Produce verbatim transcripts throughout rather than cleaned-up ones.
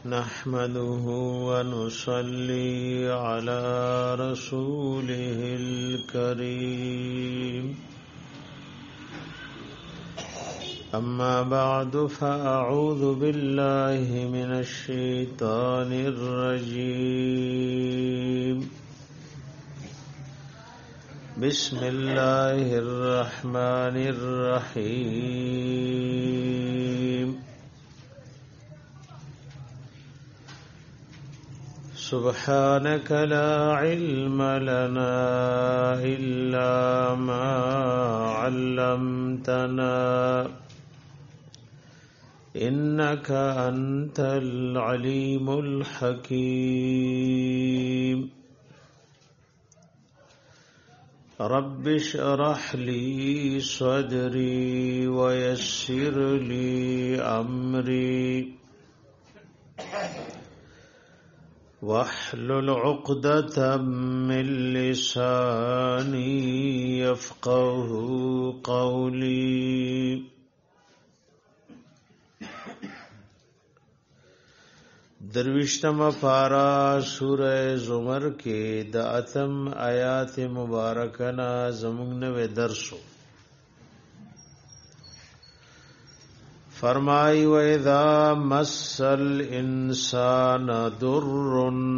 نحمده ونصلي على رسوله الكريم أما بعد فأعوذ بالله من الشيطان الرجيم بسم الله الرحمن الرحيم سبحانك لا علم لنا إلا ما علمتنا إنك أنت العليم الحكيم رب اشرح لي صدري ويسر لي أمري واحلل عقدة من لساني يفقه قولي درویشتم پارا سورہ زمر کے د اتم آیات مبارکنا زمونږ نوې درسو فرمای و اذا مس الانسان ضر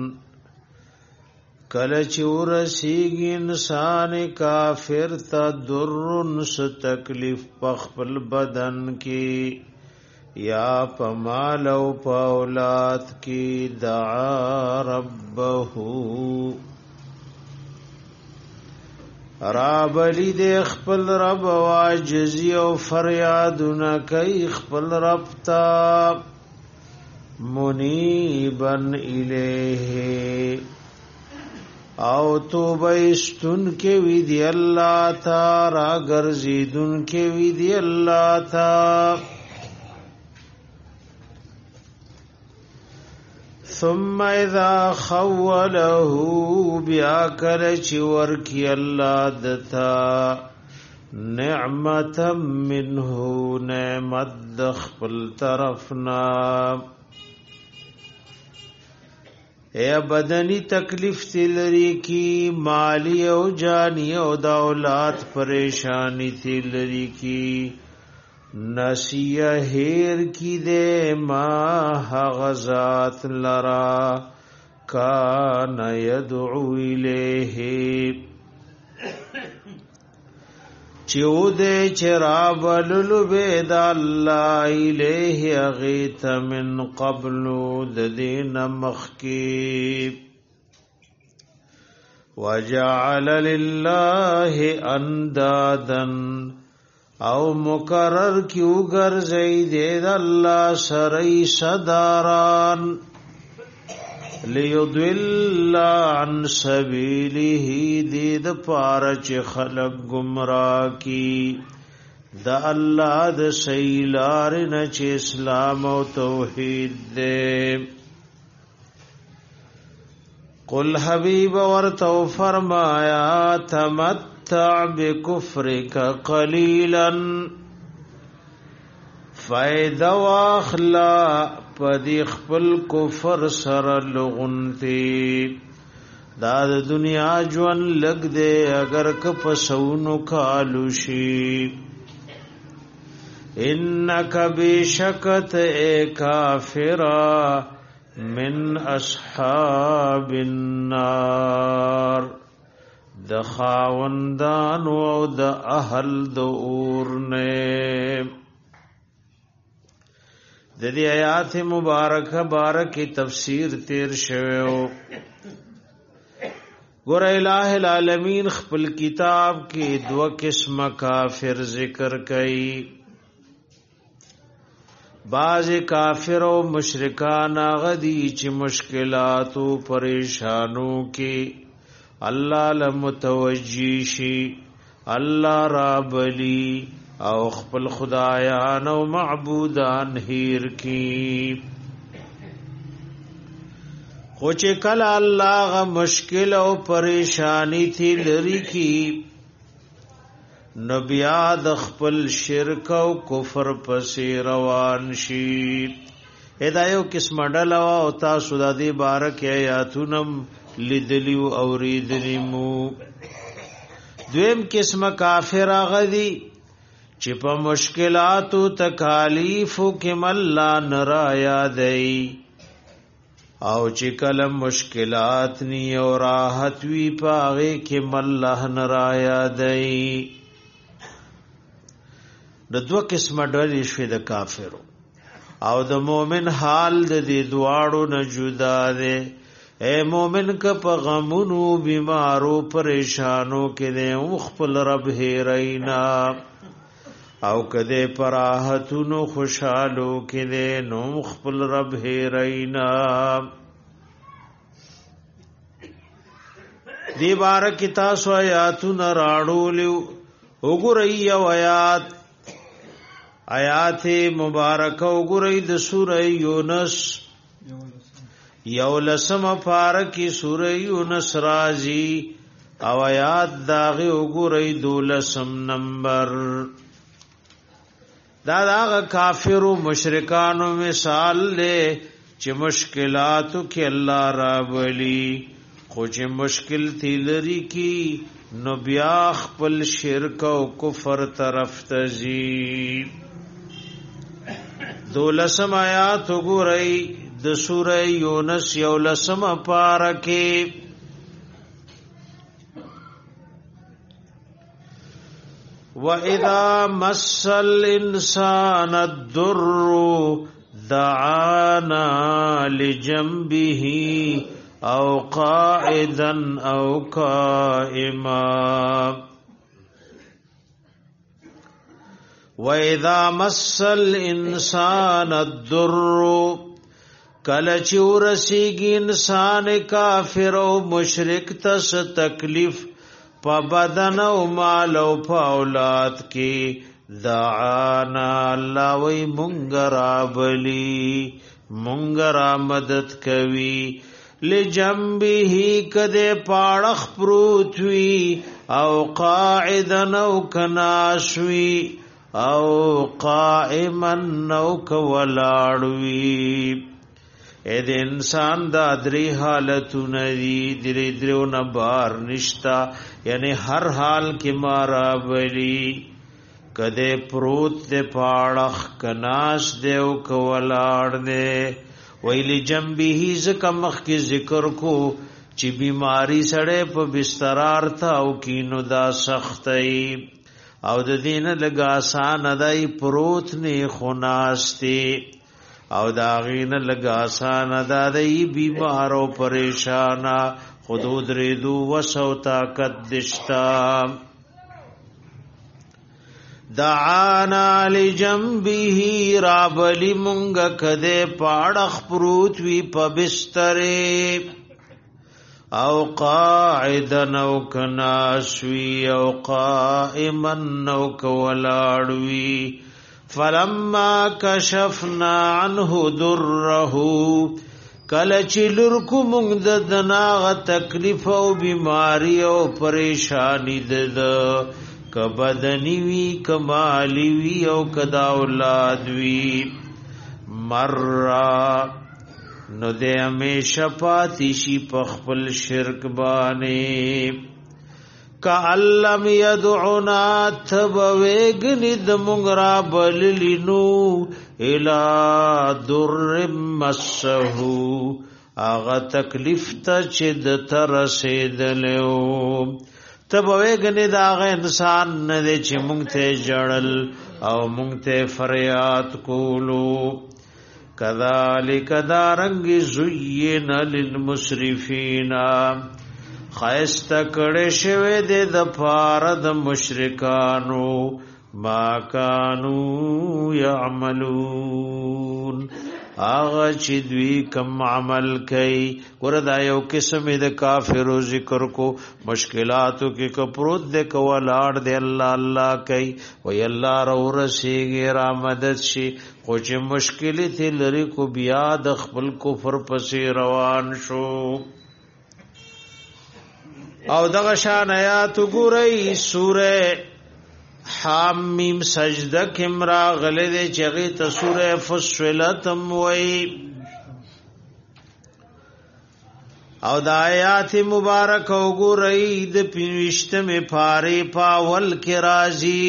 کله چور سیږي انسان کافر ته ضر س تکلیف پخپل بدن کې یا پمال او پاولات کی دعا ربه رب لید خپل رب واجزی او فریادونه کوي خپل رب تا منیبن الیه او توبه استن کې وی دی الله تا را ګرځیدون کې وی دی الله تا ثم اذا خوله بیا کل چی ورکی اللہ دتا نعمتا منه نعمت دخپل طرفنا اے بدنی تکلیف تلری کی مالی او جانی او دولات پریشانی تلری کی نسیہ ہیر کی دے ما غزات لرا کان یدعو الیہ چیو دے چراب للو بید اللہ الیہ اغیت من قبلو ددین مخکیب وجعل للہ اندادن او مقرر کیو گرزئی دے دا اللہ سرئی صداران لیضل عن سبیلہ دید پارچ خلق گمراہ کی دا اللہ دا سیلار نچ اسلام و توحید دے قل حبیب ورتو فرمایا تمت بکفرک قلیلا فائدہ واخلا پدی خپل کفر سر لغنتی دا دنیا جوان لگ دے اگر کپسونو کالوشی انک بیشکت اے کافرا من اصحاب النار د خاوندان او د اهل د اور نه د دې آیات مبارکه بارکه تفسیر تیر شوو ګور الہ العالمین خپل کتاب کې دو قسم کافر ذکر کړي باز کافر او مشرکان غدي چې مشکلات او پریشانو کې اللہ لمتوجی شی اللہ رابلی او خپل خدایان او معبودان ہیر کی خوچ کل اللہ غ مشکل او پریشانی تھی لری کی نو بیا د خپل شرک او کفر پسې روان شي هدايو قسم ډل او تاسو د دې بارک آیاتونم لیدلیو اوریدلیمو. دویم قسم کافر غدی چې په مشکلاتو تکالیفو کې مل نرا یادای او چې کله مشکلات نی او راحت وی پاغه کې مل نرا یادای. د دوه قسم ډلې شوي د کافرو او د مؤمن حال د دې دواړو نه جدا ده. اے مومن ک په غمونو بیمارو پریشانو کې دې خپل رب هرینا او کده پراحتونو خوشالو کې دې نو خپل رب هرینا. دی بارک تاسو آیاتونه راړولیو وګورئ او آیات آیات مبارکه وګورئ د سوره یونس یو لسم پارکی سوره یونس رازی او آیات داغی اگوری دولسم نمبر. دا داغ کافر و مشرکانو مثال لے چی مشکلاتو کی اللہ را بلی خو چی مشکل تیلری کی نو بیاخ پل شرک و کفر طرف تزی. دولسم آیات اگوری د سوره یونس یو لسم پارکه وَإِذَا مَسَّ الْإِنسَانَ الضُّرُّ دَعَانَا لِجَنبِهِ أَوْ قَاعِدًا أَوْ قَائِمًا. وَإِذَا مَسَّ الْإِنسَانَ الضُّرُّ کله چې ورسیږي انسان کافر او مشرک تس تکلیف په بدن او مال او په اولاد کې دعانا الله وی مونږ را بلی مونږ را مدد کوي. لجنبه کده پاړخ پروت وی او قاعدا او کناشوی او قائما او کولاړوی. اے د انسان دا درې حالتونه دي درې درو نه بار نشتا یعنی هر حال کې مارا بلی کده پروت دے پاړخ کناش دے او کولاړ دے. ویلی جنبه زکه مخ کې ذکر کو چې بیماری سړې په بستر ارتا او کینو دا سختي او د دین لګا آسان ادای پروت نه خناستی او داغین لگا آسان دادئی بیمار و پریشانا خودود ریدو وسو طاقت دشتا. دعانا لجنبه رابلی منگ کده پاڑخ پروت وی پا بستره او قاعدن او کناسوی او قائمن او کولاڑوی. فلما کشفنا عنه ضره کله چې لرکو موږ د دناغه تکلیف او بیماری او پریشانی د ک بدنی وی کمالی وی او کدا اولاد وی مرا نو دې همیشه پاتې شي په خپل شرک باندې. کعلم یدعنا تبویگنی دمونگرا بللینو الى در مسہو آغا تکلیف تا چد ترسیدلیو. تبویگنی دا آغا انسان ندے چی مونگتے جڑل او مونگتے فریاد کولو. کذالک دارنگ زین للمسرفین خیسته کړه شوه د د پاره د مشرکانو ما کانو یعملون هغه چې دوی کم عمل کوي. وردا یو قسم د کافرو ذکر کو مشکلاتو کې کپروت د کولاړ د الله الله کوي وی الله رو رسیږي را مدد شي خو چې مشکل ته لري کو بیا د خپل کفر پسې روان شو. او دغه شان آیات ګورئ سوره حامیم سجده کمرا غلد چغی تسور فصلتم وی او دا آیات مبارک وګورئ د پنځشتمه پاره پاول کې راځي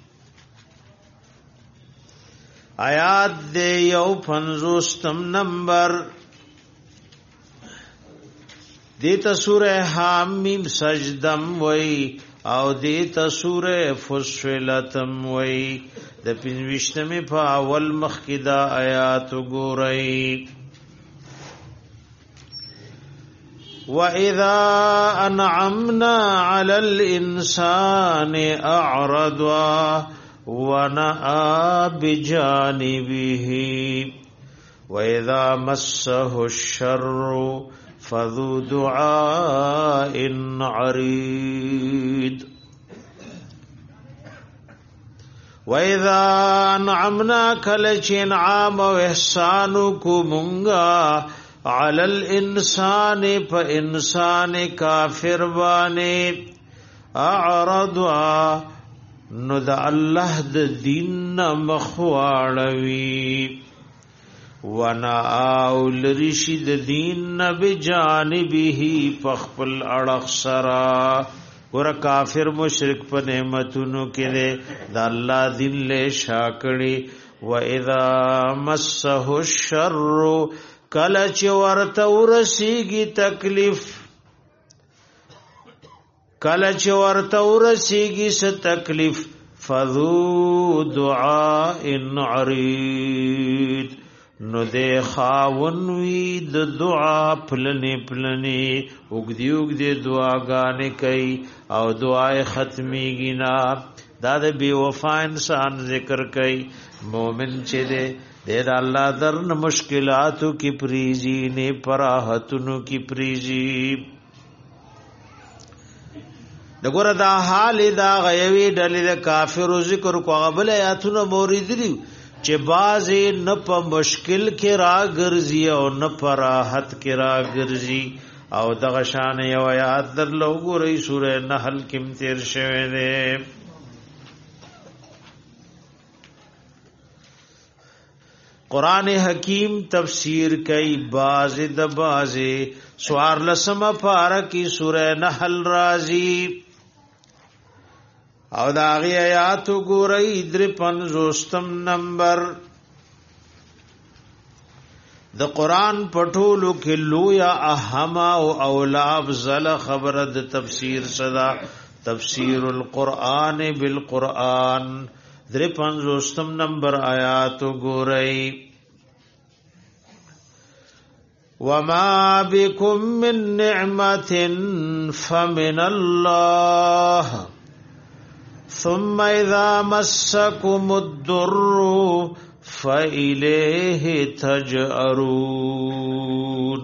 آیات د یو پنځوستم نمبر دیتا سورہ حامیم سجدم وی او دیتا سورہ فصلتم وی د پنځشتمه پاول مخکدا آیات وګورئ وَإِذَا أَنْعَمْنَا عَلَى الْإِنسَانِ أَعْرَضَ وَنَأَى بِجَانِبِهِ وَإِذَا مَسَّهُ الشَّرُّ فَذُو دُعَاءٍ عَرِيضٍ وَإِذَا أَنْعَمْنَا كَلَّ انعام و احسان کو منگا علی الانسان پا انسان کافر بانے اعرض نو دا اللہ دا دین مخواڑوی ونا آول رشد دین بجانبه پخپل اڑخ سرا ورا کافر مشرک پا نعمتونو کدے دا اللہ دین لے شاکڑی وَإِذَا مَسَّهُ الشَّرُّ کلچ ورته ورسیږي تکلیف کلچ ورته ورسیږي س تکلیف فذو دعاء عريض نو ده خاون وی د دعا پلنې پلنې وګدي وګدي دعاګانې کوي او دعای ختميږي نه دا د بی وفا انسان ذکر کوي مومن چې ده دیر اللہ درن مشکلاتو کی پریزی نے پراحتنو کی پریزی دگور دا حال دا غیوی ڈلی دا کافر ذکر کو قبل آیاتونو مورید لیو چه بازی نپا مشکل کی را گرزی او نپا راحت کی را گرزی او دا غشان یو آیات در لوگو رئی سورہ نحل کم تیر شوئے دے قرآن حکیم تفسیر کئی باز د باز سوار لسم پارا کی سورہ نحل رازی او داغی آیاتو گورئی در پنزوستم نمبر د قرآن پټولو کې لویا اهما او اولاب زل خبر د تفسیر صدا تفسیر القرآن بالقرآن در پنځوستم نمبر آیات ګورئ وما بكم من نعمة فمن الله ثم إذا مسكم الضر فإليه تجأرون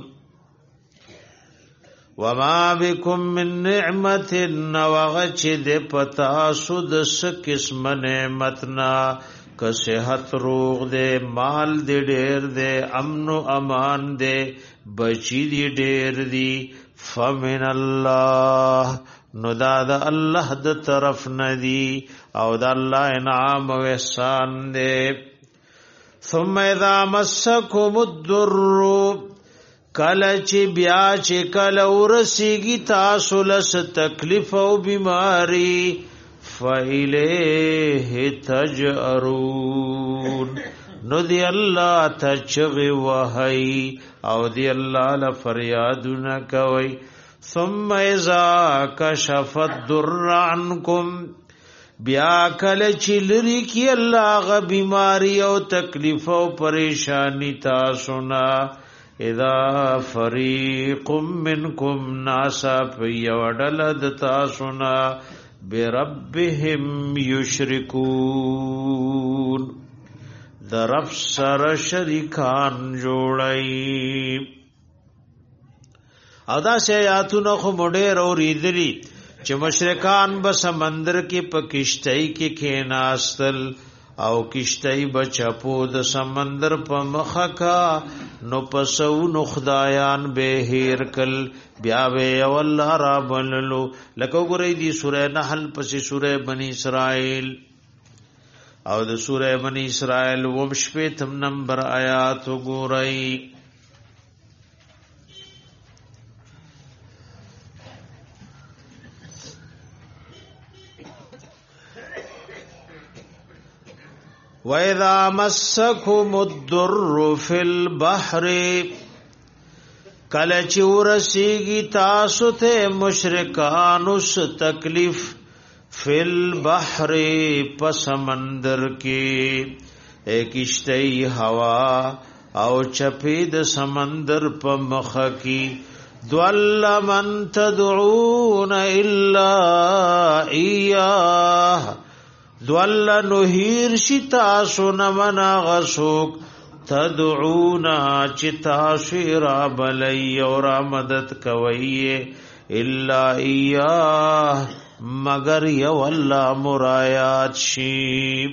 وما بكم من نعمت نوغچ دے پتا سود س قسم نعمتنا که صحت روغ دے مال دے ډیر دے امن و امان دے بچی دی ډیر دی فمن الله نو دا دا الله د طرف ندی او دا الله انعام و احسان دے ثم اذا مسکم الضر کله چې بیا چې کله ورسیږي تاسو لس تکلیف او بیماری فإلیه تجأرون نو دی الله تچغي وهي او دی الله ل فریادونه کوي ثم اذا كشف الضر عنكم بیا کله چې لری کی الله غ بیماری او تکلیف او پریشانی تاسو نه اذا فریق منکم ناسا پیوڑل دتاسونا بربهم یشرکون در رب سر شریکان جوڑائی او دا سی آیاتونو خو مډیر اوریدلی چې مشرکان به سمندر کې پکشتای کې کېناستل او کشتای بچپو د سمندر په مخکا نو پسو نو خدایان به هیر کل بیا وی والله را بللو لکه ګورې دی سوره نحل پسې سوره بنی اسرائیل او د سوره بنی اسرائیل ومشپه تم نمبر آیات ګورئ وَإِذَا مَسَّكُمُ الضُّرُّ فِي الْبَحْرِ کله چې ورسیږي تاسو ته مشرکانو س تکلیف فی البحر په سمندر کې ایک کشتی هوا او چپی د سمندر په مخ کې دول من تدعون الا ایاه دول نهیر شتا سنمنا غسوک تدعونا چتا شیرا بلی اور مدد کوئی الا ایاه مگر یو اللہ مرایات شیب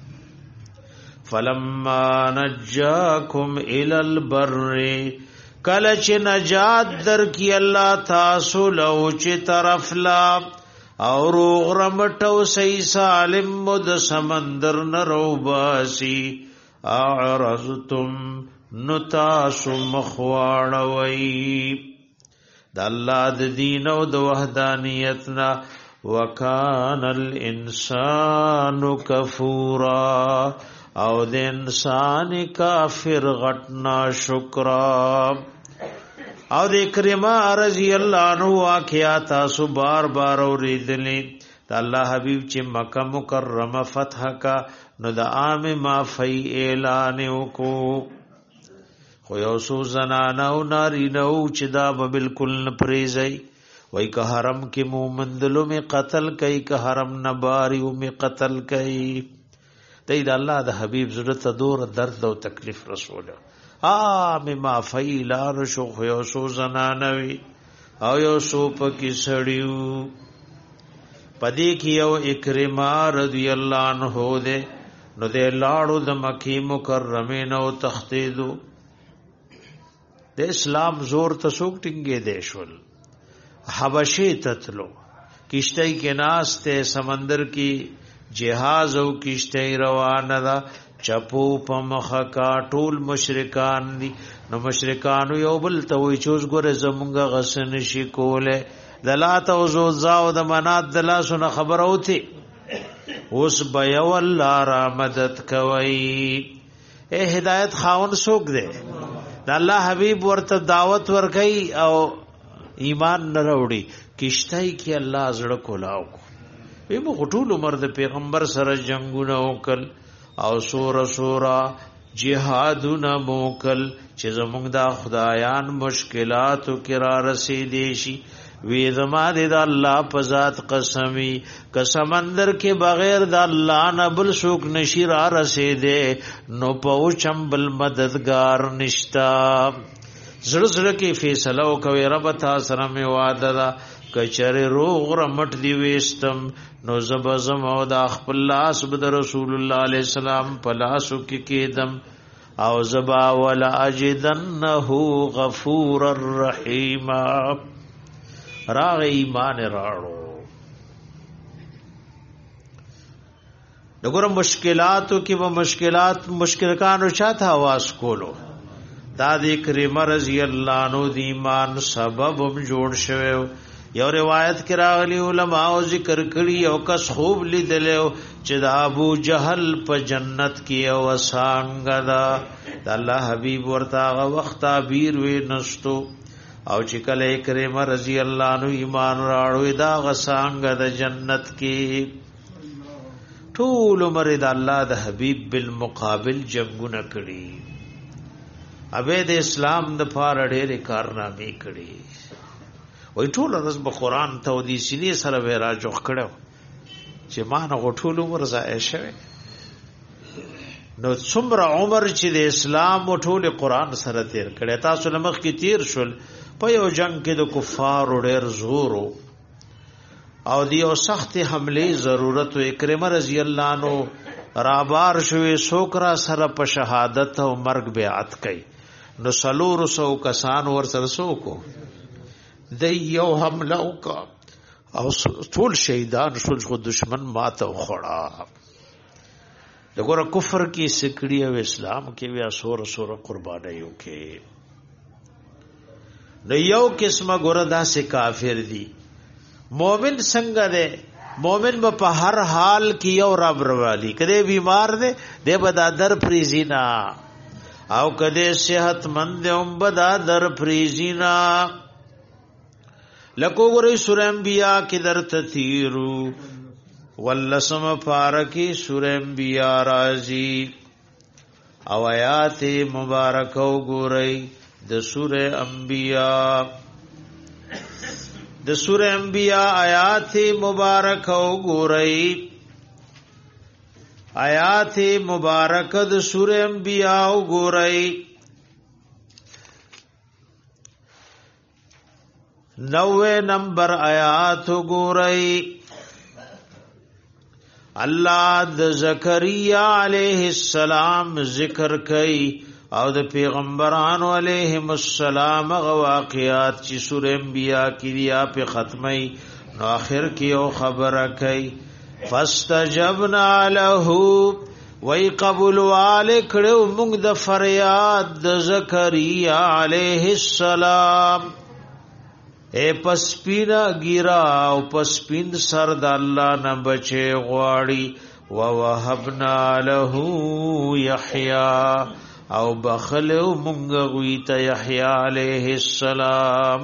فلما نجاکم الى البر کلچ نجات در کی اللہ تاسو لوچ طرف لا اور غرمټو سی سالم مد سمندر نرو باسی اعرضتم نتاس مخواړوي د الله د دین او د وحدانیتنا وکان الانسان کفورا او د انسان کافر غټنا شکرا او د کرما رضی الله عنه واقعات تاسو بار بار اوریدلې د الله حبیب چې مکه مکرمه فتح کا نو د عام ما فی اعلان وکړو خو یو سو زنانه او نارینه او چې دا به بالکل نه پریزي وای که حرم کې مومندلو می قتل کوي که حرم نه باریو می قتل کوي د الله د حبیب زړه ته دور درد او تکلیف رسوله آم ما فیلان شو خیو سو زنانوی او یو سو پکی سڑیو پدی کی یو اکرما رضی اللہ عنہ دے نو دے لاړو د مکی مکرمین او تختیدو د اسلام زور تسوک ټینګې دے شول حبشی تتلو کشتی کے ناستے سمندر کی جہاز او کشتی روانه دا چپو په مخه کا ټول مشرکان دي نو مشرکانو یو بل ته وی چوز ګره زمونږه غسن شي کوله د لات او زوزا او د منات د لاسونه خبر اوتی اوس بیا الله را مدد کوي اے هدایت خاون سوک دے د الله حبیب ورته دعوت ورکي او ایمان نه وروړي کشتای کی الله زړه کولاو به مو ټول عمر د پیغمبر سره جنگونه وکړ او سور سورا جهادنا موکل چې زمونږ دا خدایان مشکلاتو کرا رسیدي شي وی زما د الله په ذات قسمی که سمندر کې بغیر د الله نه بل څوک نشي را رسیدي نو په چمبل مددگار نشتا زړه زړه کې فیصله وکوي رب تاسو سره می وعده ده کچره روغ رمټ دی وستم نو زبزم او د خپل لاس بد رسول الله علیه السلام پلاسو کې کېدم او زبا ولا اجدنه غفور الرحیم راغ ایمان راړو دغه مشکلاتو کې به مشکلات مشکلکانو چاته आवाज کولو دا د کریم رضی الله عنه د ایمان سبب هم جوړ شوی یو روایت کې راغلی علماء او ذکر کړي او کس خوب لیدلو چې د ابو جهل په جنت کې او څنګه دا د الله حبيب ورته هغه وخت تعبیر وې نشتو او چې کله کریم رضی الله عنه ایمان راړو دا غسانګه د جنت کې ټول عمر د الله د حبيب بالمقابل جنگونه کړي ابه د اسلام د فار ډېر کارنامې کړي وای ټول ورځ په قران ته او دي سینې سره به راجوخ کړو چې ما نه غټول عمر ځای شوه نو څومره عمر چې د اسلام او ټول قران سره تیر کړي تاسو لمخ کې تیر شول په یو جنگ کې د کفار ډېر زور او دی او سخت حمله ضرورت او اکرمه رضی الله عنه رابار شوی سوکرا سره په شهادت او مرګ بیعت کوي نو سلور سو کسان ور سره سوکو د یو حمله وکا او ټول شهیدان شول خو دشمن ماته وخړه دغه کفر کی سکړی او اسلام کې بیا سور سور قربانیو کې نو یو قسمه ګور داسې کافر دي مومن څنګه ده مومن په هر حال کې یو رب روالی کده بیمار ده د بدادر پریزینا او کده صحت مند هم بدادر پریزینا لکو ګورې سورہ انبیاء کې درته تیرو ولسم پارکی سورہ انبیاء رازی او آیات مبارکه ګورې د سورہ انبیاء د سورہ انبیاء آیات مبارک او ګورئ آیات مبارک د سورہ انبیاء او ګورئ نوے نمبر آیات ګورئ الله د زکریا علیہ السلام ذکر کئ او د پیغمبرانو علیهم السلام واقعات چې سورہ انبیاء کې بیا په ختمي نو اخر کې او خبره کوي فاستجبنا له وای قبول والکړو موږ د فریاد د زکریا علیہ السلام اے پسپینا ګیرا او پسپین سر د الله نه بچي غواړي ووهبنا له یحیی او بخلو مونږ غویت یحیی علیہ السلام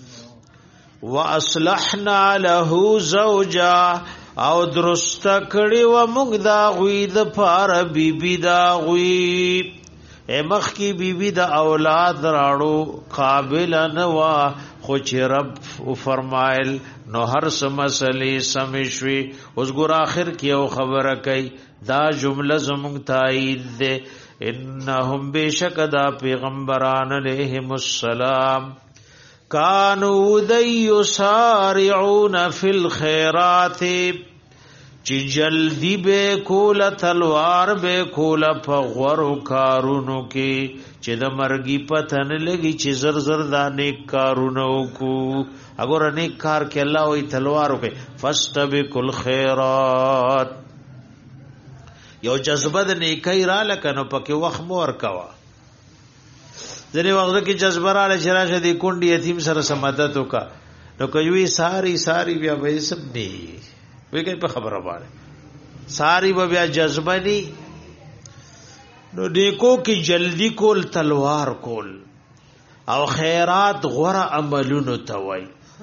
واصلحنا له زوجا او درست کړي و مونږ دا غوی د پار بیبی دا غوی اے مخ کی بیبی دا اولاد راړو قابل نوا خو چې رب فرمایل نو هر څه مسلې سمشوي اوس ګور اخر کې او خبره کوي دا جمله زمونږ تایید ده انهم بشکدا پیغمبران علیہم السلام کانوا یسارعون فی الخیرات چی جلدی بے کول تلوار بے کول فغور کارونو کی چی دا مرگی پتن لگی چی زر زر دا نیک کارونو کو اگر نیک کار کے اللہ وی تلوارو کے فاستبقوا الخیرات یو جذبه د نیکای را لکنو پکې وخت مور کوا ځنې وخت کې جذبه را لچ راشه دی کونډي یتیم سره سمادت وکا نو کوي ساری ساری بیا به سب دی وی کوي په خبره باندې ساری بیا جذبه دی نو نیکو کې جلدی کول تلوار کول او خیرات غره عملونو توي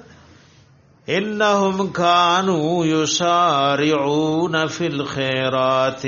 انهم كانوا يسارعون في الخيرات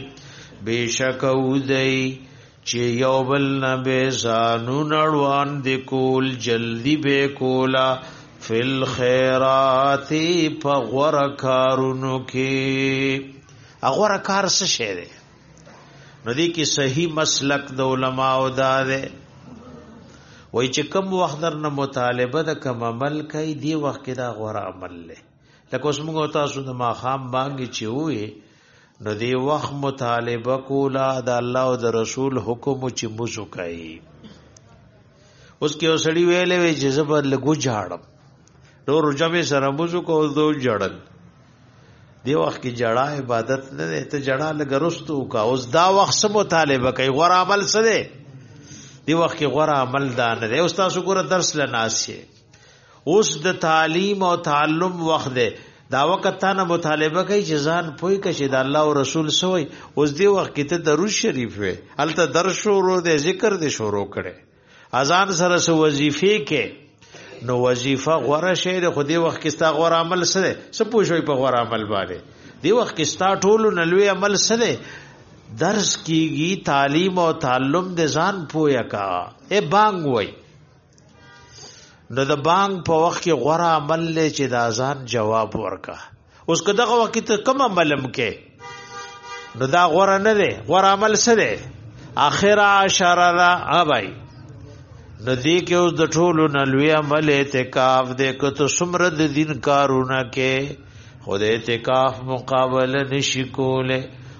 بشکودی چې یو بل نه به زانو نړوان د کول جلدی به کولا فل خیرات فغور کارونو کې اغور کار څه شه ده نو دی کې صحیح مسلک د علماء او ده وای چې کم وخت درنه مطالبه د کم عمل کوي دی وخت کې دا غوړه عمل لې لکه اوس موږ تاسو د ماخام باندې چې وې نو دی وخت مطالبه کولا د الله او د رسول حکم چې موږ کوي اوس کې اوسړي ویلې وې چې زبر لګو جاړم نو رجمه سره موږ کو دو جړل دی وخت کې جړه عبادت نه ته جړه لګرستو کا اوس دا وخت سم مطالبه کوي غوړه عمل څه دی دی وخت کې غوړه عمل دان دی اوس تاسو ګوره درس لناسي اوس د تعلیم او تعلم وخت دی دا وخت ته نه مطالبه کوي چې ځان پوي کشي د الله او رسول سوی اوس دی وخت کې ته درود شریف وي الته درس شروع دی ذکر دی شروع کړي اذان سره سو وظیفه کې نو وظیفه غوړه شه د خو دی وخت کې ستا غوړه عمل سره څه پوښوي په غوړه عمل باندې دی وخت کې ستا ټول نلوي عمل سره درس کیږي تعلیم او تعلم د ځان پویا کا اے بانګ وای نو د بانګ په وخت کې غوړه عمل لې چې د اذان جواب ورکا اوس که دغه وخت ته کوم عملم کې نو دا غوړه نه دی غوړه عمل څه دی اخره اشاره را اوبای نو دې کې اوس د ټولو نلوي عمل اعتکاف دې کته سمره د دین کارونه کې خو د اعتکاف مقابله نشي کوله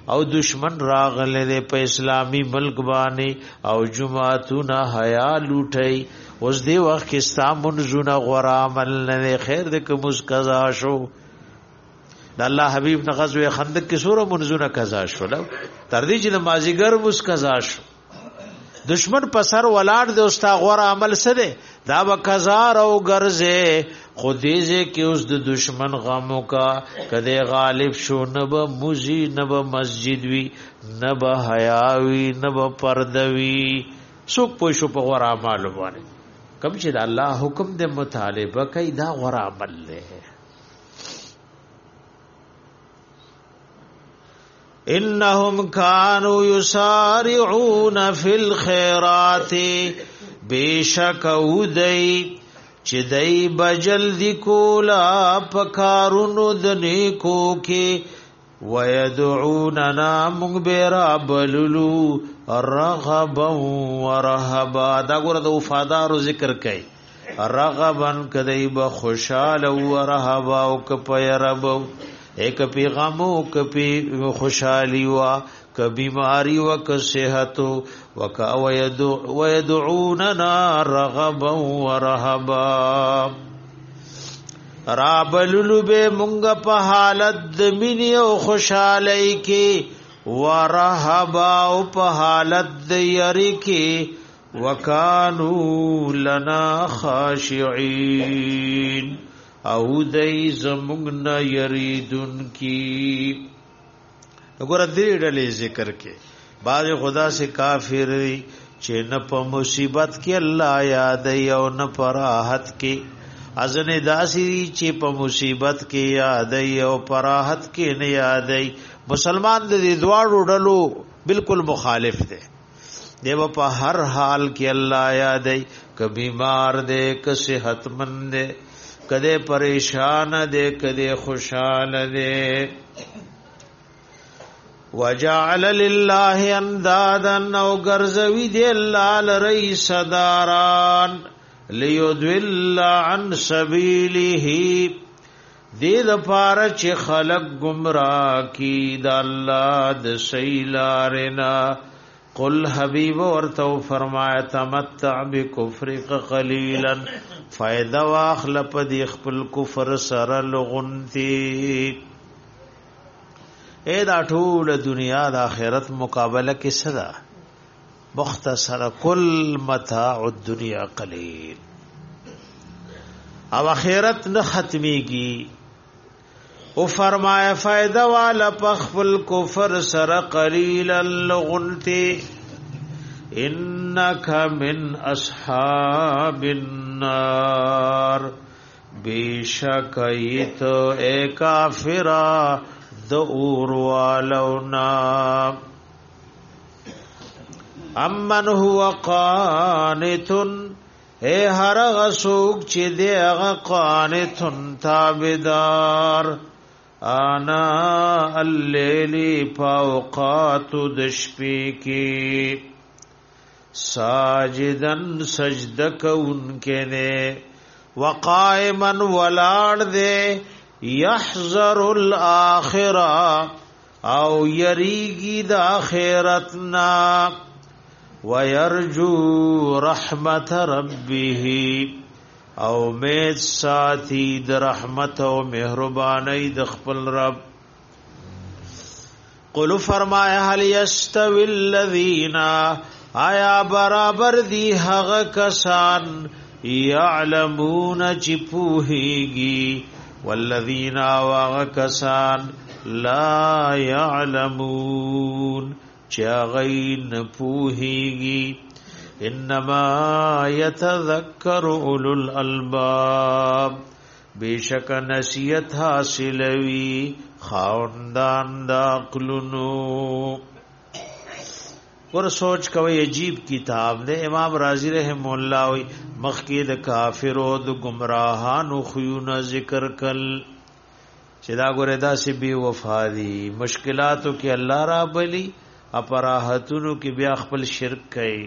او دشمن راغله په اسلامی ملک باندې او جمعتونه حیا لوټي اوس دی وخت کې استامن زونه غرا عمل نه خیر د کومز قضا شو د الله حبیب نه غزوه خندق کې سوره منزونه قضا شو تر دې چې مازیګر مس قضا شو دشمن په سر ولاړ د استاد غوړ عمل سره دا به قزار او ګرځه خودیزه کې اوس د دشمن غمو کا کده غالب شو نه به موزي نه به مسجد وی نه به حیا وی نه به پردوی څوک پوه شو په غوړ عمل باندې کوم چې د الله حکم د مطالبه کوي دا غوړ عمل له انهم كانوا يسارعون في الخيرات بیشک ودی چې دای بجلدی کولا پکارونو د نیکو کې ويدعوننا مغبرا بللو رغبا ورهبا دا ګره د وفادار ذکر کوي رغبا کدی به خوشاله ورهبا او کپیربو ایک پیغامو کپی خوشحالی وا ک بیماری وا ک صحت وا ک ويدعوننا رغبا ورهبا رابللو به مونږ په حالت د مینې او خوشحالی کې ورهبا او په حالت د یری کې وکانو لنا خاشعين او دای زمونږ نه یریدون کی وګوره دې ډلې ذکر کې باز خدا سے کافر چې نه په مصیبت کې الله یاد او نه په راحت کې ازن داسی چې په مصیبت کې یاد او په راحت کې نه یاد مسلمان دې دواړو ډلو بالکل مخالف دي دیو په هر حال کې الله یاد ک بیمار دې ک صحت مند دې کدے پریشان دے کدے خوشحال دے وجعل لله اندادا او غرزوی دے اللہ لرئی صداران لیدل عن سبیله دے د پاره چې خلق گمراه کی د الله د سیلارنا قل حبیب ورتو فرمایا تمتع بکفرک قلیلا فائدہ واخل پدی خپل کفر سره لغنتی اے دا ټول دنیا د آخرت مقابله کې صدا مختصر کل متاع الدنیا قلیل او آخرت نه ختمیږي او فرمایا فائدہ والا پخفل کفر سر قلیل لغنتی انک من اصحاب النار بیشک ایت اے کافرا دور والونا امن هو قانتن اے هر غسوک چی دے اغا قانتن تابدار آنا اللیلی پاوقات دشپی کی ساجدن سجدک ان کے نے وقائمن ولاڑ دے یحذر الاخرہ او یریگی دا خیرتنا ويرجو رحمت ربه او امید ساتي د رحمت او مهرباني د خپل رب قل فرمایا هل يستوي الذين آیا برابر دي هغه کسان يعلمون چې پوهيږي والذين واغ کسان لا يعلمون چاغین پوهیږي انما يتذكر اولو الالباب بیشک نصیحت حاصلوي خاوندان د عقلونو ور سوچ کوي عجیب کتاب دے امام رازی رحم الله وی مخکې د کافرو د گمراهانو خيونه ذکر کل چې دا ګوره داسې بی وفادي مشکلاتو کې الله را بلی اپراحتونو کې بیا خپل شرک کوي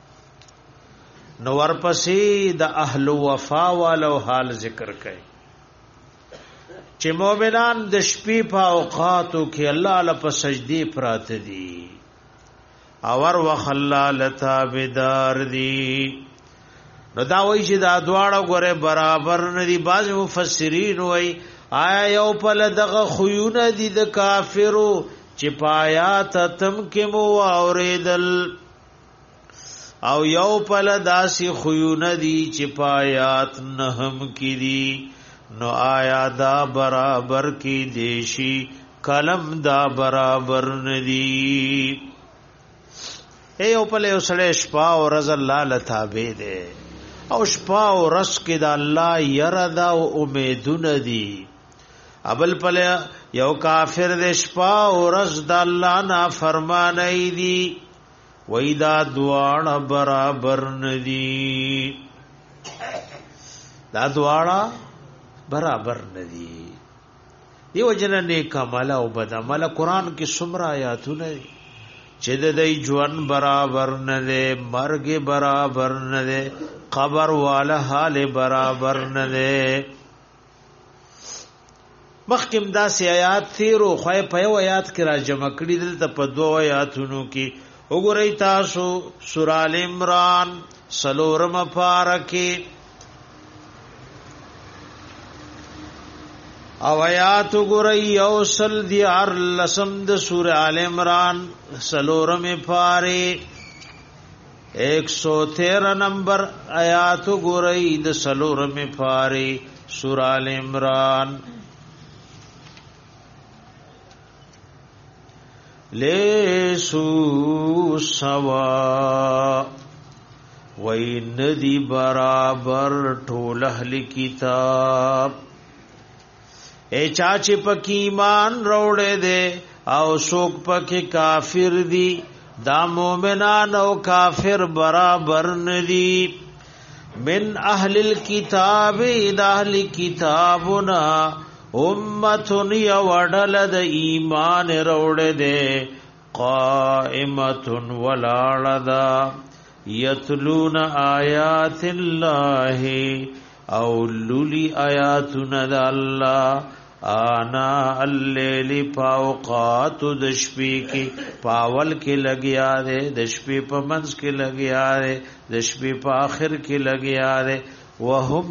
نو ورپسې د اهل وفا والو حال ذکر کوي چې مؤمنان د شپې په اوقاتو کې الله له په سجدي پراته دي اور وخلا لتابدار دي نو دا وایي چې دا دواړه غره برابر نه دي. بعض مفسرین وایي آیا یو په دغه خيونه دي د کافرو چې پایات تم کې مو اوریدل او یو په داسي خيونه دي چې پایات نه هم کې دي. نو آیا دا برابر کی دیشی کلم دا برابر ندی. اے او پلے او سڑے شپا و رز اللہ لتابے دے او شپا و رز کی دا اللہ یردا و امیدون دی. ابل پلے یو کافر دے شپا و رز دا اللہ نا فرمانائی دی وی دا دوانا برابر ندی. دا دوانا برابر ندی. دیو جن نیک عمل او بد عمل قران کې سمرا آیاتونه چې د دې ژوند برابر نه ده، مرګ برابر نه ده، قبر والا حال برابر نه ده. مخکم داسې آیات تیرو خو په یو آیات کې را جمع کړي دلته په دوه آیاتونو کې وګورئ تاسو. سورہ ال عمران سلورم پارکه او آیات گرئی یوصل دیار لسم د سورہ آل عمران سلورم پارے ایک سو تیرہ نمبر آیات گرئی د سلورم پارے سورہ آل عمران. لیسو سوا وی ندی برابر ټول اهل کتاب. اے چاچے پکی ایمان روڑے دے او سوک پکی کافر دی دا مومنان او کافر برابر ندی. من اہل الكتاب دا اہل کتابنا امتن یوڑل دا ایمان روڑے دے قائمتن ولاردا یتلون آیات اللہ او لولی آیاتنا دا اللہ آنا اللیل پاوقات دشپی کی پاول کی لگیا دے دشپی پا منز کی لگیا دے دشپی پا آخر کی لگیا دے وهم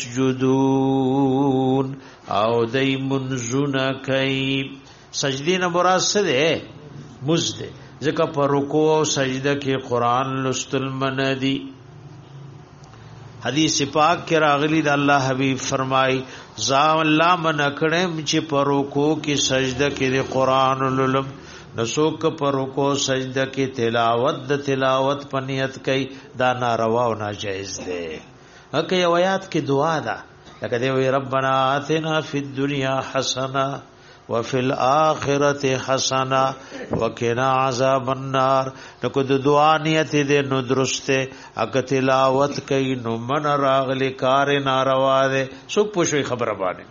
یسجدون او دی منزون کئی. سجدین مراد سے دے مزد ذکر پر رکوع و سجدہ کی قرآن لستل مندی. حدیث پاک کې راغلی د الله حبیب فرمای زام الله من کړم چې پروکو کې سجده کې د قران لولم نسوک پروکو سجده کې تلاوت د تلاوت پنیت کوي دا ناروا او ناجایز دی. هکې آیات کې دعا ده لکه دی ربنا آتنا فی الدنیا حسنه وفي الاخره حسنه وقنا عذاب النار. نو د دعا نیت دې نو درسته اګه تلاوت کوي نو من راغلی کار ناروا ده سو پوښوي خبره باندې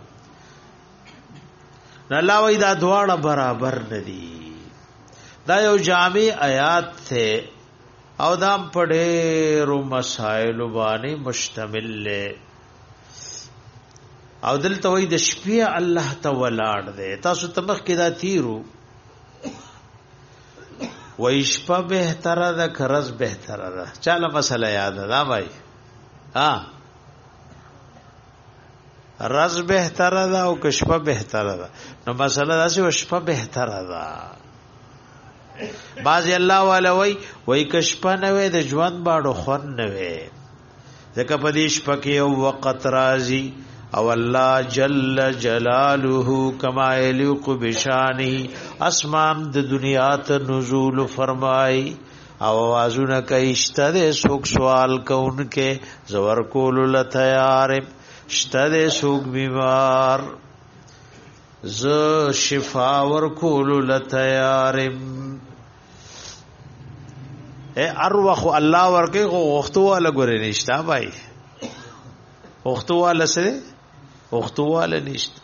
نه الله وی دا دواړه برابر ندي. دا یو جامع آیات ته او دام پڑھے رو مسائل باندې مشتمل له او دلته وای د شپې الله ته ولاړ دی. تاسو تمخ کې دا تیرو وای شپه بهتره ده کرز بهتره ده. چاله مسله یاد ده بھائی ها رز بهتره ده او شپه بهتره ده. نو مسله دا چې شپه بهتره ده. بعضی الله والا وای وای کشپه نه وي د ژوند باندې خون نه وي ځکه په دې شپه کې یو وخت راځي او الله جل جلاله کما یلیق بشانه اسمان د دنیا ته نزول فرمای او आवाजونه کوي شته سوک سوال کوونکې زور کول ل تیار شته سوک بیمار ز شفا ور کول ل تیار اے اروخ الله ورکه غختواله ګورې نشتا بھائی غختواله سره غختواله نشتا.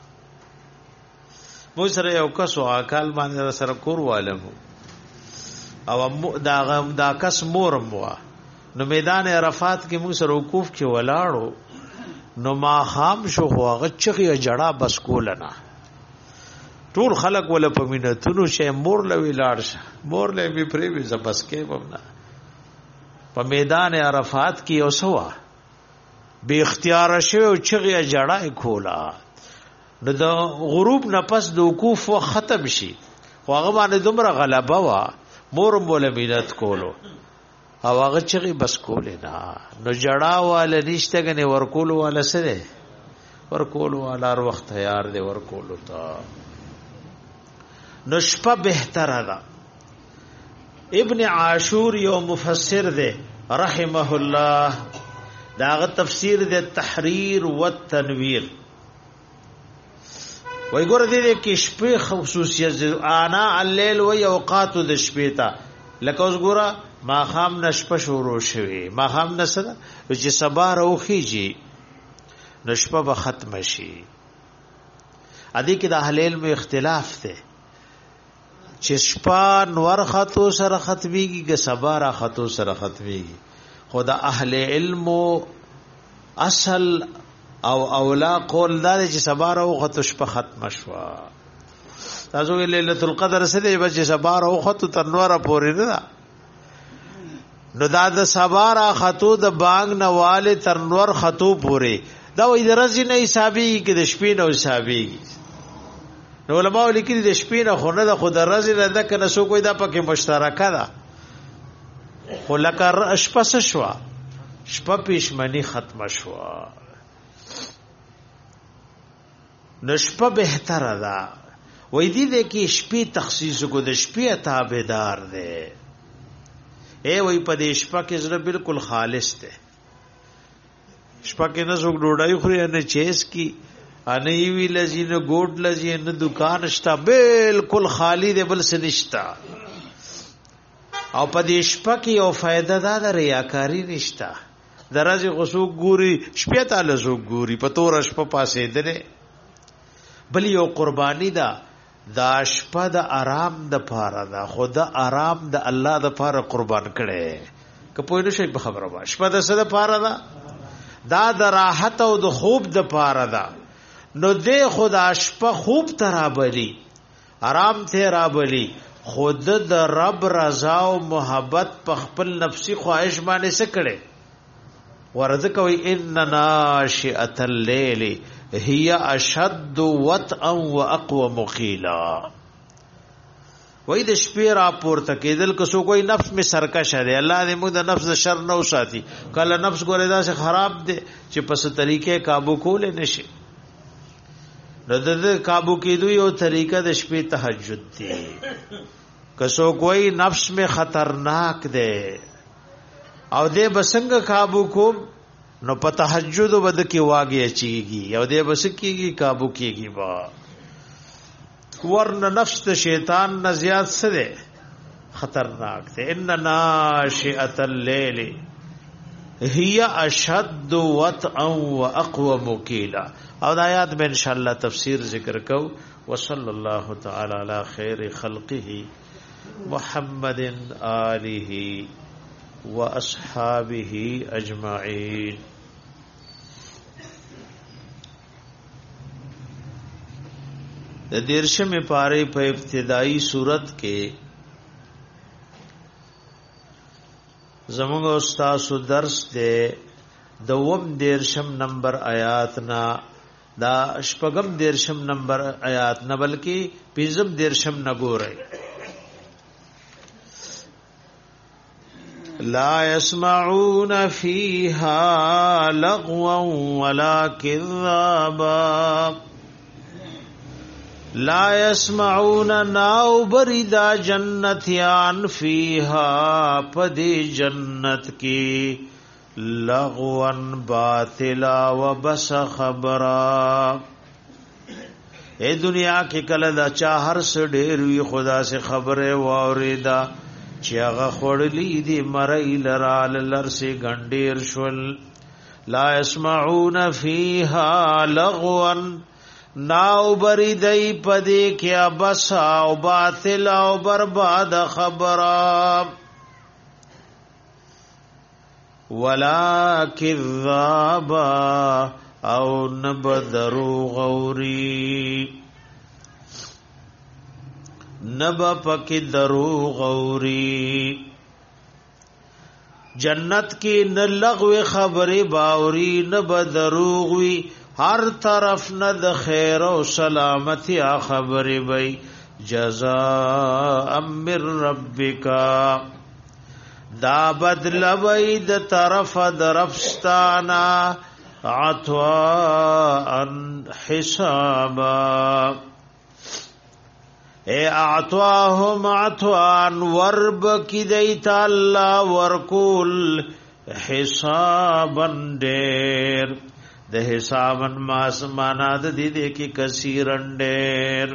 مو سره یو کس واکال باندې سره کور والمو او دا غم دا کس مورم وا نو میدان عرفات کې مو سره وقوف کې ولاړو نو ما خام شو هغه چغي جړه بس کولنا ټول خلق ولا پمینتونو شه مور لوي لاړ شه مور لوي می پری وي زبس کې بمنا په میدان عرفات کې اوسوا به اختیار شوی چغي جړه کولا نو د غروب نه پس د وقوف و ختم شي خو هغه باندې دومره غلبه وا مور مولا مینت کولو او هغه چغي بس کولې نه نو جړه وال نشته غني ورکول ولا سره ورکول والا هر وخت تیار دی ورکول تا نو شپه بهتره ده. ابن عاشور یو مفسر دی رحمه الله داغه تفسیر دی تحریر والتنویر وای ګور دې کې شپې خصوصیت انا الليل و اوقات د شپې تا لکه اوس ګوره ما خام نشپ شروع شوی ما خام نسره چې سبا روخیږي نشپه به ختم شي ادي کې د اهل علم اختلاف دی چې شپه نور خطو سره ختميږي که سبا را خطو سره ختميږي خدا اهل علم اصل او اولا قول دار چې سبا را خطو شپه ختم شوا تاسو ليله القدر سره به چې سبا را خطو تر نور پورې نه نو دا د سبا را خطو د بانګ نواله تر نور خطو پورې دا وې درځي نه حسابي کې د شپې نو حسابي نو علماء لیکلي د شپې نه خو نه د خود رازي نه ده کنه سو کوئی دا پکې مشترکه ده خو لکه شپه شوا شپه پېشمنی ختم شوا نو شپه بهتره ده وې دې دې کې شپې تخصیص کو د شپې تابعدار ده اے وې په دې شپه کې زړه بالکل خالص ده شپه کې نه زوګ ډوډۍ خوري نه چیس کی انه وی لذین ګوډ لذین دکان شتا بالکل خالی دی بل څه نشتا او په دې شپه کې یو فائدہ ده د ریاکاری نشتا درځي غسو ګوري شپه تعالی زو ګوري په تور شپه پاسې درې بل یو قربانی ده دا شپه د آرام د پاره ده خود آرام د الله د پاره قربان کړي کپوی نشي په خبره وا شپه د څه د پاره ده دا د راحت او د خوب د پاره ده نو دې خدا شپه خوب ترابلی آرام ته رابلی خود د رب رضا او محبت په خپل نفسي خواهش باندې سکړي ورته کوي ان ناشئه الليل هي اشد وطئا واقوى قيلا وای د شپې را پورته کېدل که سو کوئی نفس می سرکش دی الله دې موږ د نفس د شر نه وساتي کله نفس ګورې دا څه خراب دی چې په څه طریقې काबू کول نشي نو د काबू کېدو یو طریقه د شپې تهجد دی که سو کوئی نفس می خطرناک دی او دې بسنګ काबू کو نو په تهجد ود کې واګي چیږي او دې بس کېږي काबू کېږي با ورن نفس د شیطان نه زیات سره خطرناک ده ان ناشئه الليل هي اشد وطئا واقوى قيلا او د آیات به ان شاء الله تفسیر ذکر کو وصلی الله تعالی علی خیر خلقه محمد آله واصحابه اجمعین. د دیرشم پاره په ابتدائی صورت کې زموږ استاد درس ده د وم دیرشم نمبر آیات نا دا شپږم دیرشم نمبر آیات نه بلکې پنځم دیرشم نه ګورئ. لا يسمعون فيها لغوا ولا كذابا لا يسمعون ناو بردا جنتیان فیها پدی جنت کی لغوان باطلا و بس خبرا. اے دنیا کی کله دا چا هر څه ډېر وی خدا سے خبره واوریدا چې هغه خړلې دي مړی لرال لرسي ګنډیر شول. لا يسمعون فیها لغوان ناو بری دی پدی کیا بسا او باطل او برباد خبرا ولا کذابا او نبدرو غوري نب پک درو غوري جنت کی نہ لغو خبر باوری نہ بدروغ وی ہر طرف نہ د خیر و سلامتی خبر بی جزاء من ربک دا بدل بی د طرف درفستانا عطواء حسابا اے اعطواهم عطوان ورب کی دیتا اللہ ورکول حسابا دیر ده حسابا ماس مانا ده دی دی کی کثیرن دیر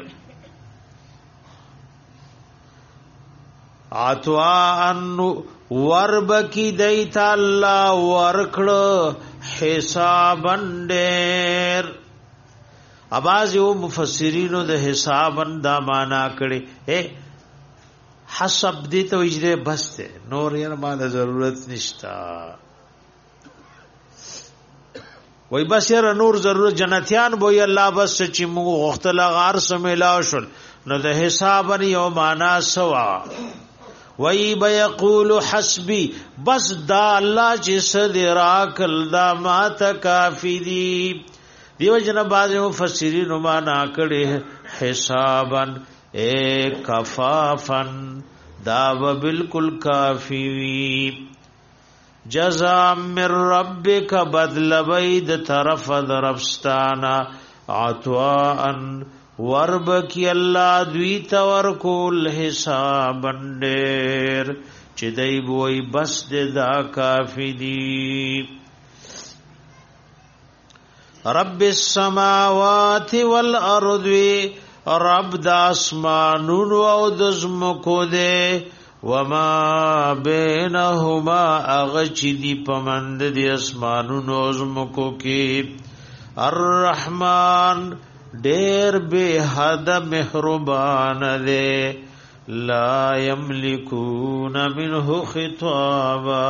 عطوان ورب کی دیتا اللہ ورکل حسابا دیر اباز یو مفسرینو د حسابن دا معنا کړي اے حسب دې ته وجره بس ته نور یې ما ضرورت نشتا وای بس یې نور ضرورت جنتیان بو الله بس چې موږ غختلا غار سمېلا شول نو د حسابن یو معنا سوا وای بيقول حسبي بس دا الله چې صدرا کل دا ما تکافی دی دیو جن باز مفسرین معنا کړي حسابن اے کفافن دا بالکل کافی جزاء من ربک بدل بید طرف درفستانا عطواء ورب کی اللہ دوی تورکول حسابن دیر چی دی بوئی بس دی دا کافی دی رب السماوات والارض رب د اسمانونو او د زمکو دے وما بینهما اغچ دی پمند دی اسمانونو او زمکو کی الرحمن ډیر بے حد مهربان دے لا یملکون منه خطابا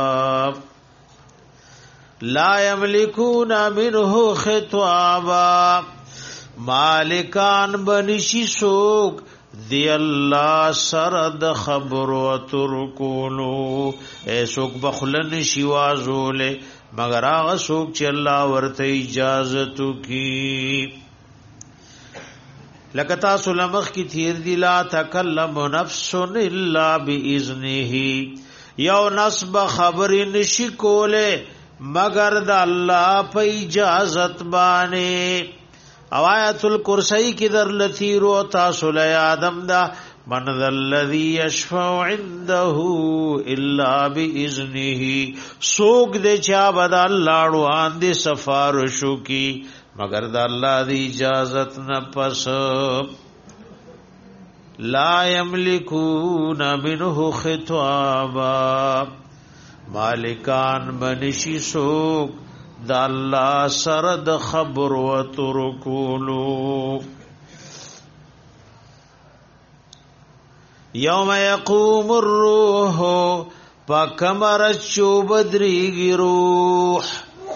لا یملکون منه خطابا مالکان بنشی سوک دی اللہ سرد خبر و ترکولو اے سوک بخلن شوازولے مگر آغا سوک چی اللہ ورت اجازتو کی لکتا سلمخ کی تیر دی لا تکلم نفس الا بی اذنہی یو نصب خبر نشی کولے مگر دا اللہ پا اجازت بانے آیت الکرسی کی در لثیرو تاسل آدم دا من ذا الذی یشفع عنده الا باذنه سوک دے چا بدا اللہ روان دے سفارشو کی مگر دا اللہ دی اجازت نہ پس لا یملکون منه خطابا مالکان بنشی سوک دا اللہ سرد خبر و ترکولو یوم یقوم الروح پاکمر چوبدریگی روح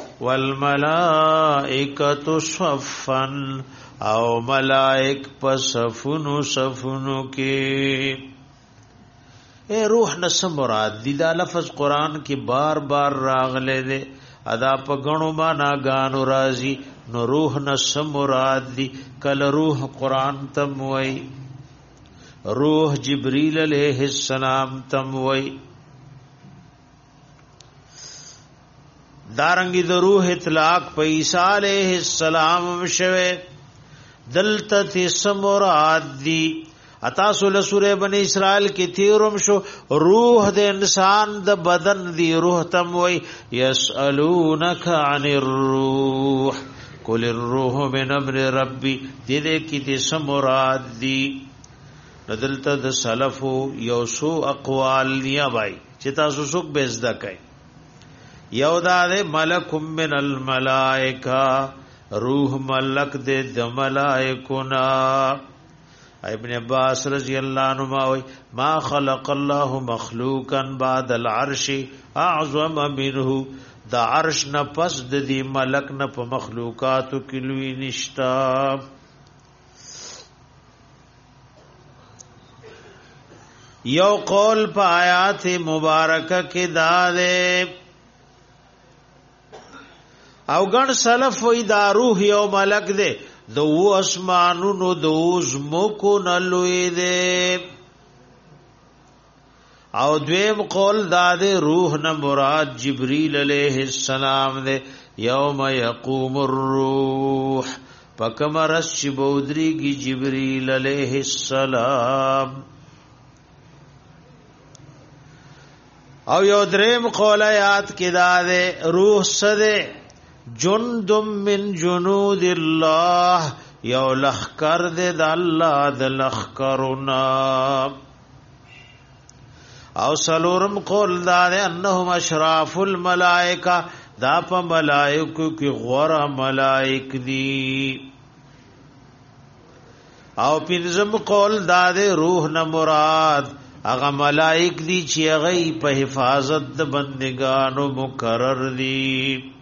والملائکت صفا او ملائک پسفنو سفنو کے اے روح نسم مراد دی دا لفظ قرآن کی بار بار راغلے دے ادا په غنو معنا غانو راضی نو روح نسم مراد دی کل روح قرآن تم وی روح جبریل علیہ السلام تم وی دارنگی د روح اطلاق په عیسی علیہ السلام شوه دلته تس مراد دی اتاسو له سوره بنی اسرائیل کې تیرم شو روح د انسان د بدن دی روح تم وی یسالونک عن الروح قل الروح من امر ربی دې دې کې تس مراد دی دلته د سلفو یو سو اقوال نیا بای چې تاسو څوک بهزدا کوي یو دا دے ملک من الملائکہ روح ملک دے د ملائکونا ابن عباس رضی اللہ عنہ ما خلق اللہ مخلوقا بعد العرش اعظم منه د عرش نه پس د دې ملک نه په مخلوقاتو کې لوی نشتا. یو قول په آیات مبارکه کې دا ده او ګڼ سلف وی دا روح یو ملک ده دو اسمانونو دو زمکو نلوی ده. او دویم قول دا ده روح نه مراد جبریل علیہ السلام ده. یوم یقوم الروح پکمرس چی بودری کی جبریل علیہ السلام. او یو دریم قول آیات کی دا ده روح سده جند من جنود الله یو لخکر ده د الله د لخکرنا. او سلورم قول دا ده انهم اشراف الملائکه دا په ملائکو کې غوره ملائک دي. او پنځم قول دا ده روح نه مراد هغه ملائک دي چې هغه په حفاظت د بندگانو مقرر دي.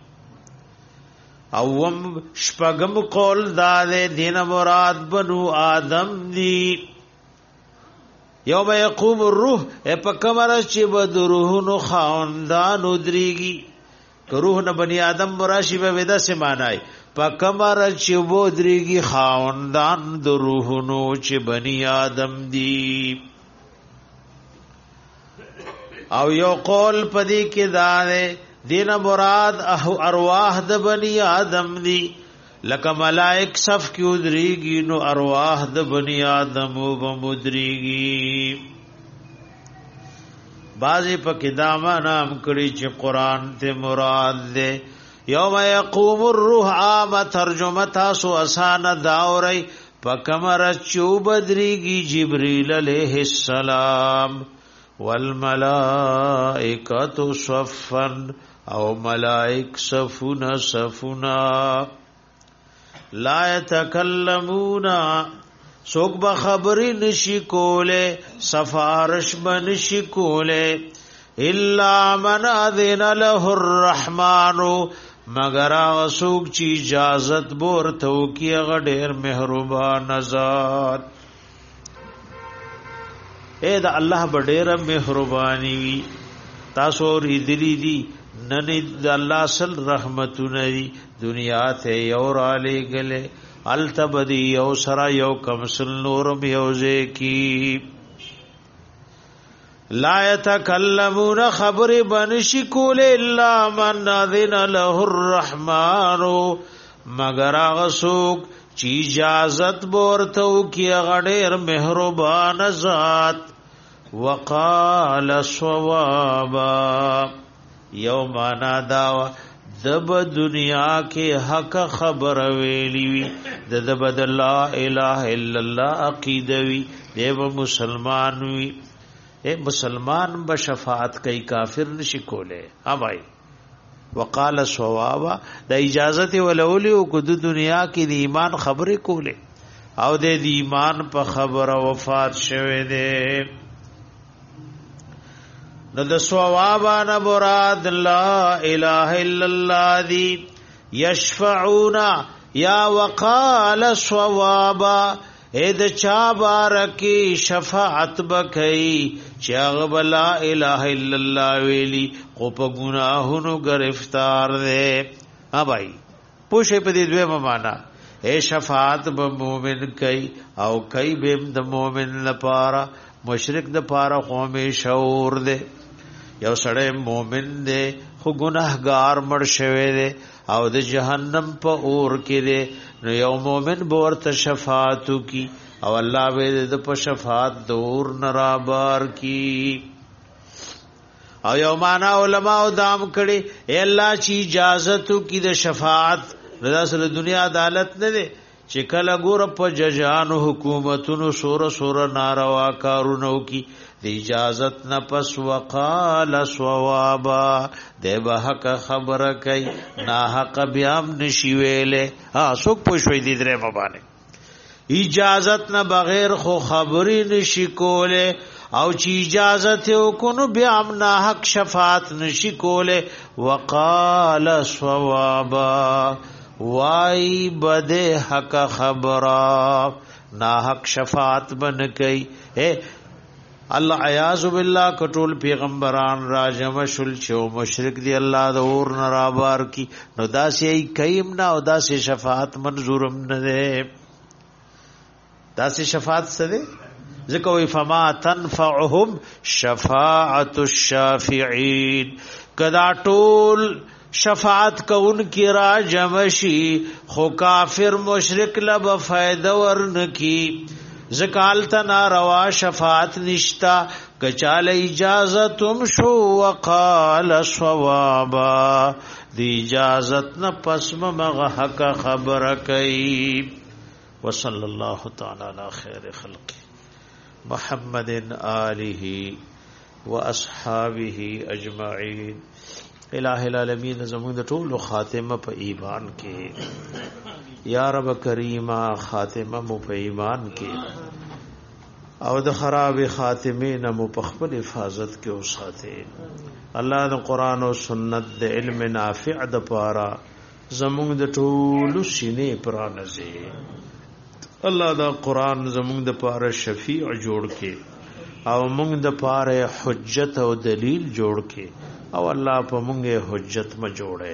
اوم شپغم قول دا ده دین مراد بنو آدم دي. یوم یقوم الروح په کمر چې بد روحونو خاندان ودريږي. که روح نه بني آدم مراشي به ودا سه معنی په کمر چې ودريږي خاندان د روحونو چې بني آدم دي. او یو قول پدې کې دا ده دین مراد ارواح د بني آدم دي لکه ملائک صف کې ودريږي نو ارواح د بني آدم وبمدريږي. بعضی په کدامه نام کړي چې قران ته مراد ده. یوم یقوم الروح عام ترجمه تاسو اسان داوري پکمر چوبدريږي جبريل عليه السلام والملائکۃ صفا او ملائک صفنا صفنا لا يتكلمون سوک با خبری نشی کولے سفارش بنشی کولے الا من اذن له الرحمن مگر سوک چی اجازت بورتو کی غډیر مهربان ذات. اے دا الله بډیر مهربانی وی تاسو ریدلی دی نن د الله سل رحمتونه دی دنیا ته یور علی گله التبدی یو سرا یو کمسل نورم یوزه کی. لا يتكلمون خبر بنشی کول الا من اذن له الرحمن مگر غسوک چی اجازت بورتو کی غډیر مهربان ذات. وقال صوابا یومانا داوا دب دنیا کې حق خبر ویلی وی د دب د لا اله الا الله عقیده وی دیو مسلمان وی. اے مسلمان به شفاعت کوي کافر نشي کوله. ها بھائی وقال صوابا د اجازت ولولی او کو د دنیا کې د ایمان خبره کوله او د ایمان په خبره وفات شوه ده. نو د صوابانا مراد لا اله الا الله دی. یشفعونا یا وقال صوابا اے د چا بارکی شفاعت بکئی چاغ لا الہ الا اللہ ویلی کو په گناہونو گرفتار دے. ہاں بھائی پوښې په دې دوه معنا اے شفاعت به مومن کئی او کئی بهم د مومن لپاره مشرک د پاره قوم شعور دے. یو سړی مومن دے خو گناهګار مړ شوی دے او د جهنم په اور کې دے نو یو مومن ورته شفاعت کی او الله به د په شفاعت دور نرابار کی. او یو معنا علماء دام کړي اے الله چې اجازه کی د شفاعت رضا سره دنیا عدالت نه دے چې کله ګور په ججانو حکومتونو سور سور ناروا کارونو کی د اجازت نه پس وقال صوابا د به حق خبره کوي نا حق بیام نشي ویلې. ها څوک پوښوي دې درې مبانه اجازت نه بغیر خو خبري نشي کوله او چې اجازه ته کو نو بیا امنا حق شفاعت نشي کوله وقال صوابا وای بده حق خبره نا حق شفاعت بن کئ اے الله عیاذ بالله کټول پیغمبران راجم شل چو مشرک دی الله د اور نرابار کی نو داسې کیم نه او داسې شفاعت منظورم نه ده داسې شفاعت څه ده ذکر وی فما تنفعهم شفاعت الشافعین کدا ټول شفاعت کون کی را جمشی خو کافر مشرک لب فائدہ ورن کی زکالتا ناروا شفاعت نشتا کچال اجازتم شو وقال صوابا دی اجازت نا پسم مغحق خبر کئی وصل اللہ تعالی علی خیر خلق محمد آلہ و اصحابہ اجمعین الہ العالمین زمون ټول خاتمه په ایمان کې یا رب کریمه خاتمه مو په ایمان کې او د خراب خاتمه نه مو په خپل حفاظت کې اوساته الله د قران او سنت د علم نافع د پاره زمون د ټول سینې پرانځي الله دا قران زمون د پاره شفیع جوړ کې او موږ د پاره حجت او دلیل جوړ کې او الله په مونږه حجت ما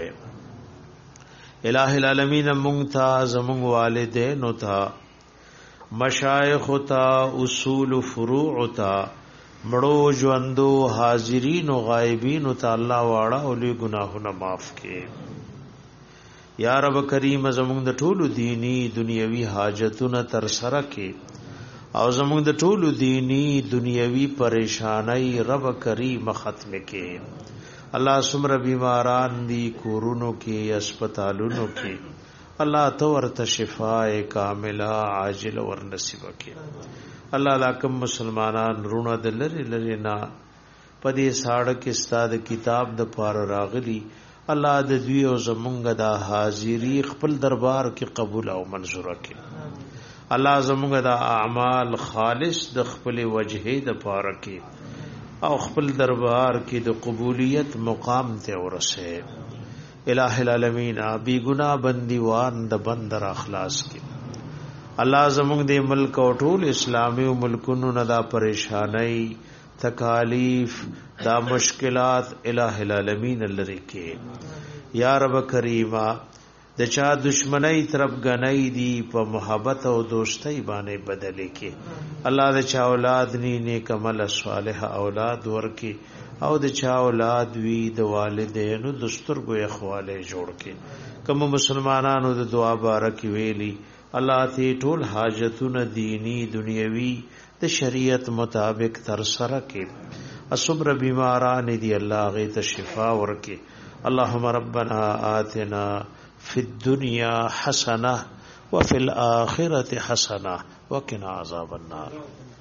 جوړه الہ العالمین مونږ تا زمونږ والدین او تا مشایخ او تا اصول فروع تا مړو ژوندو حاضرین او غایبین او تا الله واړه او لوی ګناهونه معاف کړي یا رب کریم زمونږ د ټولو دینی دنیوي حاجتونه تر سره کړي او زمونږ د ټولو دینی دنیوي پریشانای رب کریم ختم کړي الله سمره بیماران دی کورونو کې اسپیټالونو کې الله تو ورته شفاء کامله عاجل ور نصیب کړي الله لاکم مسلمانان رونه د لری لری نا پدې ساړه کې استاد کتاب د پار راغلی الله د دوی او زمونږ د حاضری خپل دربار کې قبول او منظور کړي الله زمونږ د اعمال خالص د خپل وجهه د پار کې او خپل دربار کې د قبولیت مقام ته ورسه الہ العالمین ابي گناہ بنديوان د بندر اخلاص کې الله زموږ د ملک او ټول اسلامي ملکونو نه دا پریشانای تکالیف دا مشکلات الہ العالمین لری کې یا رب کریمه د چا دشمنی طرف غنۍ دی په محبت او دوستۍ باندې بدلې کې الله د چا اولاد ني نیک عمل صالح اولاد ورکي او د چا اولاد وی د والدینو دستورګو اخواله جوړ کې کوم مسلمانانو د دعا بارک ویلي الله ته ټول حاجتونه دینی دنیوي د شریعت مطابق تر سره کې اصبر بیماران دی الله غي ته شفا ورکي اللهم ربنا آتنا فی الدنیا حسنه وفي الآخرة حسنه وقنا عذاب النار.